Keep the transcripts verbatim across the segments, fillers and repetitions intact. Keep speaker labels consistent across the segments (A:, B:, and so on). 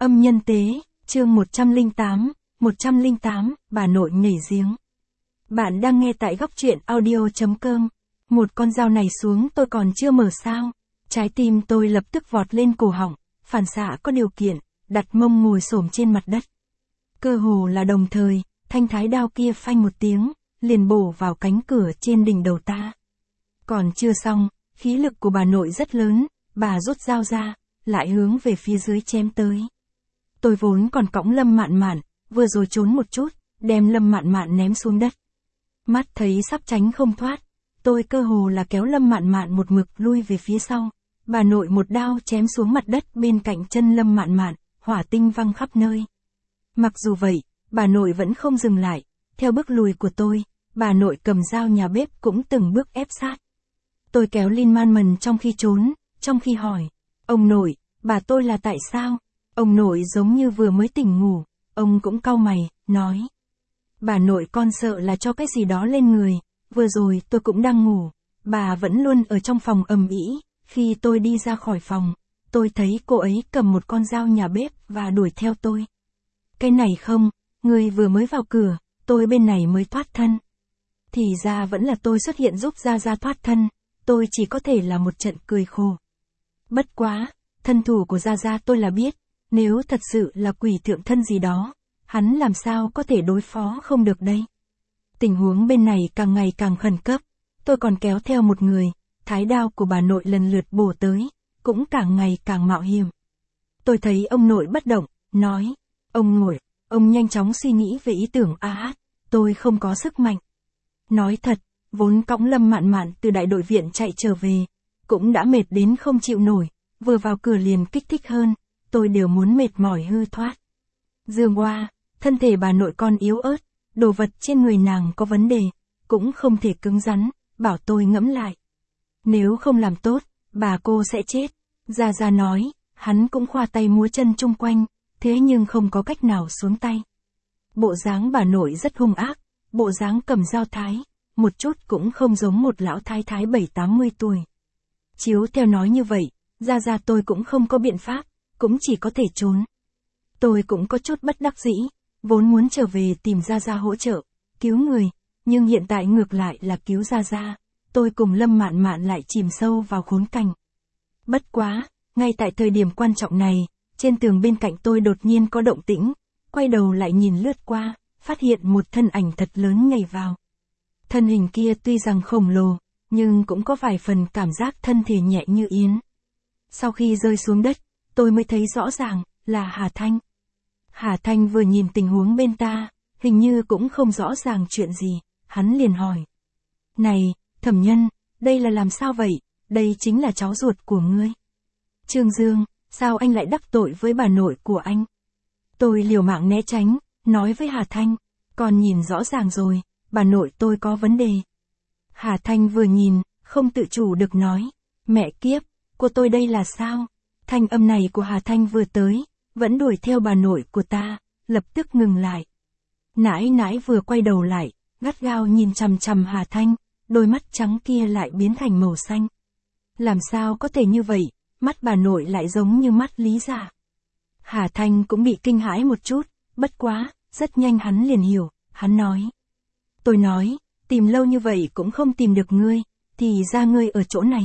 A: Âm nhân tế, chương một trăm lẻ tám, một trăm lẻ tám, bà nội nhảy giếng. Bạn đang nghe tại góc truyện audio chấm com. Một con dao này xuống tôi còn chưa mở sao. Trái tim tôi lập tức vọt lên cổ họng, phản xạ có điều kiện, đặt mông ngồi xổm trên mặt đất. Cơ hồ là đồng thời, thanh thái đao kia phanh một tiếng, liền bổ vào cánh cửa trên đỉnh đầu ta. Còn chưa xong, khí lực của bà nội rất lớn, bà rút dao ra, lại hướng về phía dưới chém tới. Tôi vốn còn cõng Lâm Mạn Mạn, vừa rồi trốn một chút, đem Lâm Mạn Mạn ném xuống đất. Mắt thấy sắp tránh không thoát, tôi cơ hồ là kéo Lâm Mạn Mạn một mực lui về phía sau. Bà nội một đao chém xuống mặt đất bên cạnh chân Lâm Mạn Mạn, hỏa tinh văng khắp nơi. Mặc dù vậy, bà nội vẫn không dừng lại, theo bước lùi của tôi, bà nội cầm dao nhà bếp cũng từng bước ép sát. Tôi kéo Linh Man Mần trong khi trốn, trong khi hỏi, ông nội, bà tôi là tại sao? Ông nội giống như vừa mới tỉnh ngủ, ông cũng cau mày, nói. Bà nội con sợ là cho cái gì đó lên người, vừa rồi tôi cũng đang ngủ, bà vẫn luôn ở trong phòng ầm ĩ. Khi tôi đi ra khỏi phòng, tôi thấy cô ấy cầm một con dao nhà bếp và đuổi theo tôi. Cái này không, người vừa mới vào cửa, tôi bên này mới thoát thân. Thì ra vẫn là tôi xuất hiện giúp Gia Gia thoát thân, tôi chỉ có thể là một trận cười khổ. Bất quá, thân thủ của Gia Gia tôi là biết, nếu thật sự là quỷ thượng thân gì đó, hắn làm sao có thể đối phó không được đây. Tình huống bên này càng ngày càng khẩn cấp, tôi còn kéo theo một người, thái đao của bà nội lần lượt bổ tới, cũng càng ngày càng mạo hiểm. Tôi thấy ông nội bất động, nói, ông ngồi, ông nhanh chóng suy nghĩ về ý tưởng a hát, tôi không có sức mạnh. Nói thật, vốn cõng Lâm Mạn Mạn từ đại đội viện chạy trở về, cũng đã mệt đến không chịu nổi, vừa vào cửa liền kích thích hơn, tôi đều muốn mệt mỏi hư thoát. Dương Hoa, thân thể bà nội con yếu ớt, đồ vật trên người nàng có vấn đề, cũng không thể cứng rắn, bảo tôi ngẫm lại. Nếu không làm tốt, bà cô sẽ chết. Gia Gia nói, hắn cũng khoa tay múa chân chung quanh, thế nhưng không có cách nào xuống tay. Bộ dáng bà nội rất hung ác, bộ dáng cầm dao thái, một chút cũng không giống một lão thái thái bảy tám mươi tuổi. Chiếu theo nói như vậy, Gia Gia tôi cũng không có biện pháp, cũng chỉ có thể trốn. Tôi cũng có chút bất đắc dĩ, vốn muốn trở về tìm Gia Gia hỗ trợ, cứu người, nhưng hiện tại ngược lại là cứu Gia Gia, tôi cùng Lâm Mạn Mạn lại chìm sâu vào khốn cảnh. Bất quá, ngay tại thời điểm quan trọng này, trên tường bên cạnh tôi đột nhiên có động tĩnh, quay đầu lại nhìn lướt qua, phát hiện một thân ảnh thật lớn nhảy vào. Thân hình kia tuy rằng khổng lồ, nhưng cũng có vài phần cảm giác thân thể nhẹ như yến. Sau khi rơi xuống đất, tôi mới thấy rõ ràng, là Hà Thanh. Hà Thanh vừa nhìn tình huống bên ta, hình như cũng không rõ ràng chuyện gì, hắn liền hỏi. Này, Thẩm Nhân, đây là làm sao vậy, đây chính là cháu ruột của ngươi. Trương Dương, sao anh lại đắc tội với bà nội của anh? Tôi liều mạng né tránh, nói với Hà Thanh, còn nhìn rõ ràng rồi, bà nội tôi có vấn đề. Hà Thanh vừa nhìn, không tự chủ được nói, mẹ kiếp, của tôi đây là sao? Thanh âm này của Hà Thanh vừa tới, vẫn đuổi theo bà nội của ta, lập tức ngừng lại. Nãi nãi vừa quay đầu lại, gắt gao nhìn chằm chằm Hà Thanh, đôi mắt trắng kia lại biến thành màu xanh. Làm sao có thể như vậy, mắt bà nội lại giống như mắt Lý Dạ. Hà Thanh cũng bị kinh hãi một chút, bất quá, rất nhanh hắn liền hiểu, hắn nói. Tôi nói, tìm lâu như vậy cũng không tìm được ngươi, thì ra ngươi ở chỗ này.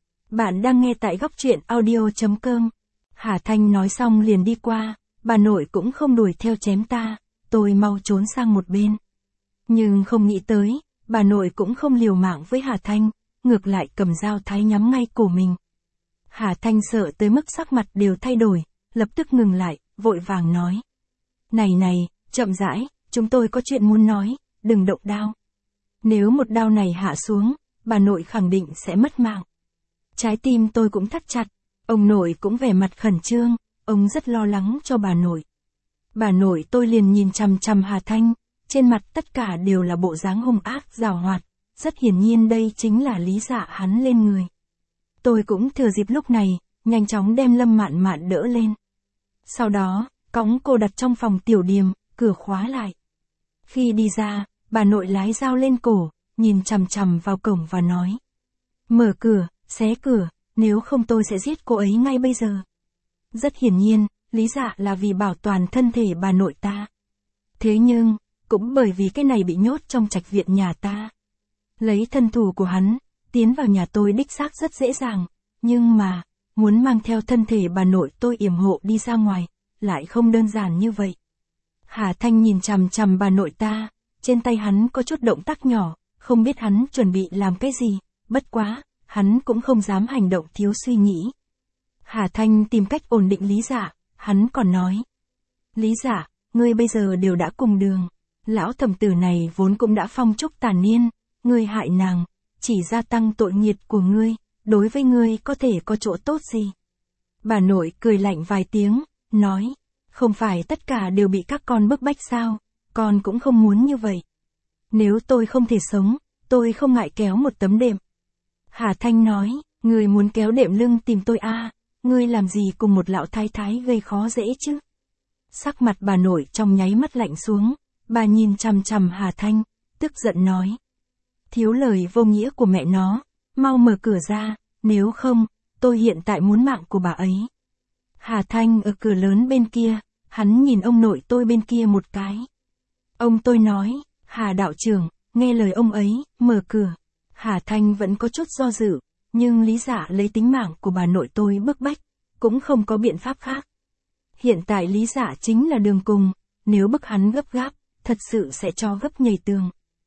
A: Bạn đang nghe tại góc truyện audio chấm com. Hà Thanh nói xong liền đi qua, bà nội cũng không đuổi theo chém ta, tôi mau trốn sang một bên. Nhưng không nghĩ tới, bà nội cũng không liều mạng với Hà Thanh, ngược lại cầm dao thái nhắm ngay cổ mình. Hà Thanh sợ tới mức sắc mặt đều thay đổi, lập tức ngừng lại, vội vàng nói. Này này, chậm rãi, chúng tôi có chuyện muốn nói, đừng động đao. Nếu một đao này hạ xuống, bà nội khẳng định sẽ mất mạng. Trái tim tôi cũng thắt chặt, ông nội cũng vẻ mặt khẩn trương, ông rất lo lắng cho bà nội. Bà nội tôi liền nhìn chằm chằm Hà Thanh, trên mặt tất cả đều là bộ dáng hung ác giàu hoạt, rất hiển nhiên đây chính là Lý Dạ hắn lên người. Tôi cũng thừa dịp lúc này, nhanh chóng đem Lâm Mạn Mạn đỡ lên. Sau đó, cõng cô đặt trong phòng tiểu điềm, cửa khóa lại. Khi đi ra, bà nội lái dao lên cổ, nhìn chằm chằm vào cổng và nói. Mở cửa, xé cửa, nếu không tôi sẽ giết cô ấy ngay bây giờ. Rất hiển nhiên, lý dạ là vì bảo toàn thân thể bà nội ta. Thế nhưng, cũng bởi vì cái này bị nhốt trong trạch viện nhà ta. Lấy thân thủ của hắn, tiến vào nhà tôi đích xác rất dễ dàng, nhưng mà, muốn mang theo thân thể bà nội tôi yểm hộ đi ra ngoài, lại không đơn giản như vậy. Hà Thanh nhìn chằm chằm bà nội ta, trên tay hắn có chút động tác nhỏ, không biết hắn chuẩn bị làm cái gì, bất quá, hắn cũng không dám hành động thiếu suy nghĩ. Hà Thanh tìm cách ổn định Lý Dạ, hắn còn nói. Lý Dạ, ngươi bây giờ đều đã cùng đường, lão thẩm tử này vốn cũng đã phong trúc tàn niên, ngươi hại nàng, chỉ gia tăng tội nghiệt của ngươi, đối với ngươi có thể có chỗ tốt gì. Bà nội cười lạnh vài tiếng, nói, không phải tất cả đều bị các con bức bách sao, con cũng không muốn như vậy. Nếu tôi không thể sống, tôi không ngại kéo một tấm đệm. Hà Thanh nói, ngươi muốn kéo đệm lưng tìm tôi à, ngươi làm gì cùng một lão thái thái gây khó dễ chứ. Sắc mặt bà nội trong nháy mắt lạnh xuống, bà nhìn chằm chằm Hà Thanh, tức giận nói. Thiếu lời vô nghĩa của mẹ nó, mau mở cửa ra, nếu không, tôi hiện tại muốn mạng của bà ấy. Hà Thanh ở cửa lớn bên kia, hắn nhìn ông nội tôi bên kia một cái. Ông tôi nói, Hà đạo trưởng, nghe lời ông ấy, mở cửa. Hà Thanh vẫn có chút do dự, nhưng Lý Dạ lấy tính mạng của bà nội tôi bức bách, cũng không có biện pháp khác. Hiện tại Lý Dạ chính là đường cùng, nếu bức hắn gấp gáp, thật sự sẽ cho gấp nhảy tường.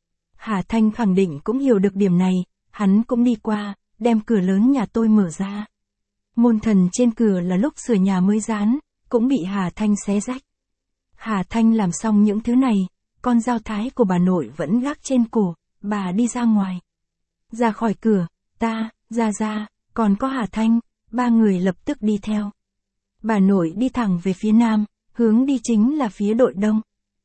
A: Hà Thanh khẳng định cũng hiểu được điểm này, hắn cũng đi qua, đem cửa lớn nhà tôi mở ra. Môn thần trên cửa là lúc sửa nhà mới dán, cũng bị Hà Thanh xé rách. Hà Thanh làm xong những thứ này, con dao thái của bà nội vẫn gác trên cổ, bà đi ra ngoài. Ra khỏi cửa, ta, ra ra, còn có Hà Thanh, ba người lập tức đi theo. Bà nội đi thẳng về phía nam, hướng đi chính là phía đội đông.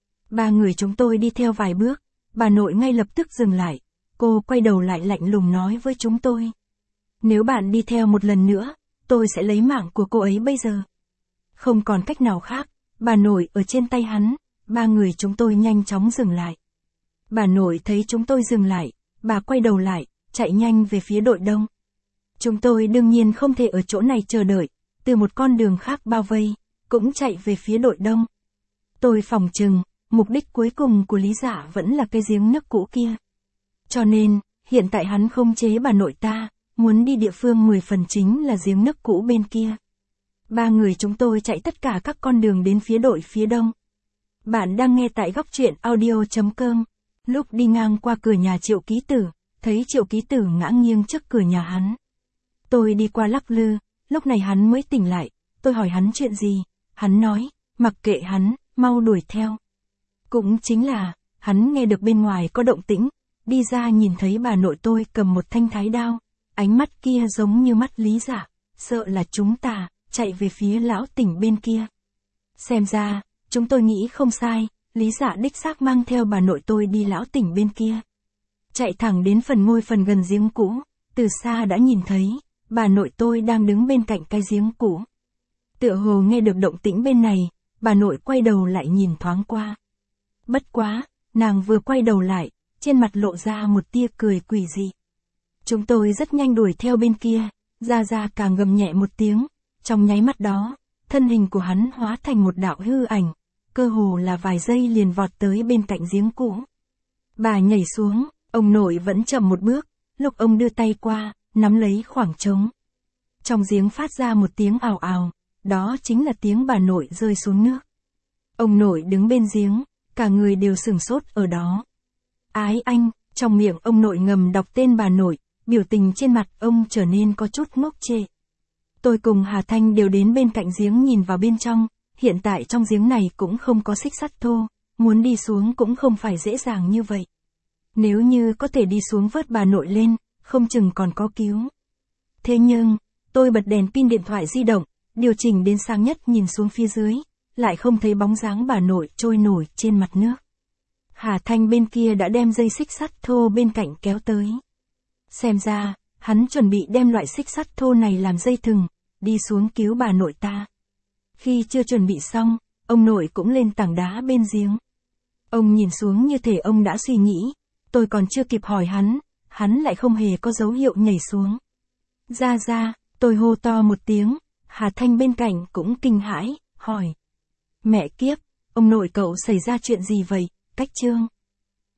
A: Ba người chúng tôi đi theo vài bước, bà nội ngay lập tức dừng lại, cô quay đầu lại lạnh lùng nói với chúng tôi. Nếu bạn đi theo một lần nữa, tôi sẽ lấy mạng của cô ấy bây giờ. Không còn cách nào khác, bà nội ở trên tay hắn, ba người chúng tôi nhanh chóng dừng lại. Bà nội thấy chúng tôi dừng lại, bà quay đầu lại, chạy nhanh về phía đội đông. Chúng tôi đương nhiên không thể ở chỗ này chờ đợi, từ một con đường khác bao vây, cũng chạy về phía đội đông. Tôi phỏng chừng, mục đích cuối cùng của Lý Dạ vẫn là cái giếng nước cũ kia. Cho nên, hiện tại hắn không chế bà nội ta, muốn đi địa phương mười phần chính là giếng nước cũ bên kia. Ba người chúng tôi chạy tất cả các con đường đến phía đội phía đông. Bạn đang nghe tại góc truyện audio chấm com. Lúc đi ngang qua cửa nhà Triệu Ký Tử, thấy Triệu Ký Tử ngã nghiêng trước cửa nhà hắn. Tôi đi qua lắc lư, lúc này hắn mới tỉnh lại, tôi hỏi hắn chuyện gì, hắn nói, mặc kệ hắn, mau đuổi theo. Cũng chính là, hắn nghe được bên ngoài có động tĩnh, đi ra nhìn thấy bà nội tôi cầm một thanh thái đao, ánh mắt kia giống như mắt Lý Dạ, sợ là chúng ta, chạy về phía lão tỉnh bên kia. Xem ra, chúng tôi nghĩ không sai, Lý Dạ đích xác mang theo bà nội tôi đi lão tỉnh bên kia. Chạy thẳng đến phần ngôi phần gần giếng cũ, từ xa đã nhìn thấy, bà nội tôi đang đứng bên cạnh cái giếng cũ. Tựa hồ nghe được động tĩnh bên này, bà nội quay đầu lại nhìn thoáng qua. Bất quá, nàng vừa quay đầu lại, trên mặt lộ ra một tia cười quỷ dị. Chúng tôi rất nhanh đuổi theo bên kia, Gia Gia càng gầm nhẹ một tiếng, trong nháy mắt đó, thân hình của hắn hóa thành một đạo hư ảnh, cơ hồ là vài giây liền vọt tới bên cạnh giếng cũ. Bà nhảy xuống, ông nội vẫn chậm một bước, lúc ông đưa tay qua, nắm lấy khoảng trống. Trong giếng phát ra một tiếng ào ào, đó chính là tiếng bà nội rơi xuống nước. Ông nội đứng bên giếng, cả người đều sửng sốt ở đó. Ái anh, trong miệng ông nội ngầm đọc tên bà nội, biểu tình trên mặt ông trở nên có chút ngốc trệ. Tôi cùng Hà Thanh đều đến bên cạnh giếng nhìn vào bên trong, hiện tại trong giếng này cũng không có xích sắt thô, muốn đi xuống cũng không phải dễ dàng như vậy. Nếu như có thể đi xuống vớt bà nội lên, không chừng còn có cứu. Thế nhưng, tôi bật đèn pin điện thoại di động, điều chỉnh đến sáng nhất nhìn xuống phía dưới, lại không thấy bóng dáng bà nội trôi nổi trên mặt nước. Hà Thanh bên kia đã đem dây xích sắt thô bên cạnh kéo tới. Xem ra, hắn chuẩn bị đem loại xích sắt thô này làm dây thừng, đi xuống cứu bà nội ta. Khi chưa chuẩn bị xong, ông nội cũng lên tảng đá bên giếng. Ông nhìn xuống như thể ông đã suy nghĩ, tôi còn chưa kịp hỏi hắn, hắn lại không hề có dấu hiệu nhảy xuống. Ra ra, tôi hô to một tiếng, Hà Thanh bên cạnh cũng kinh hãi, hỏi. Mẹ kiếp, ông nội cậu xảy ra chuyện gì vậy, Cách Trương?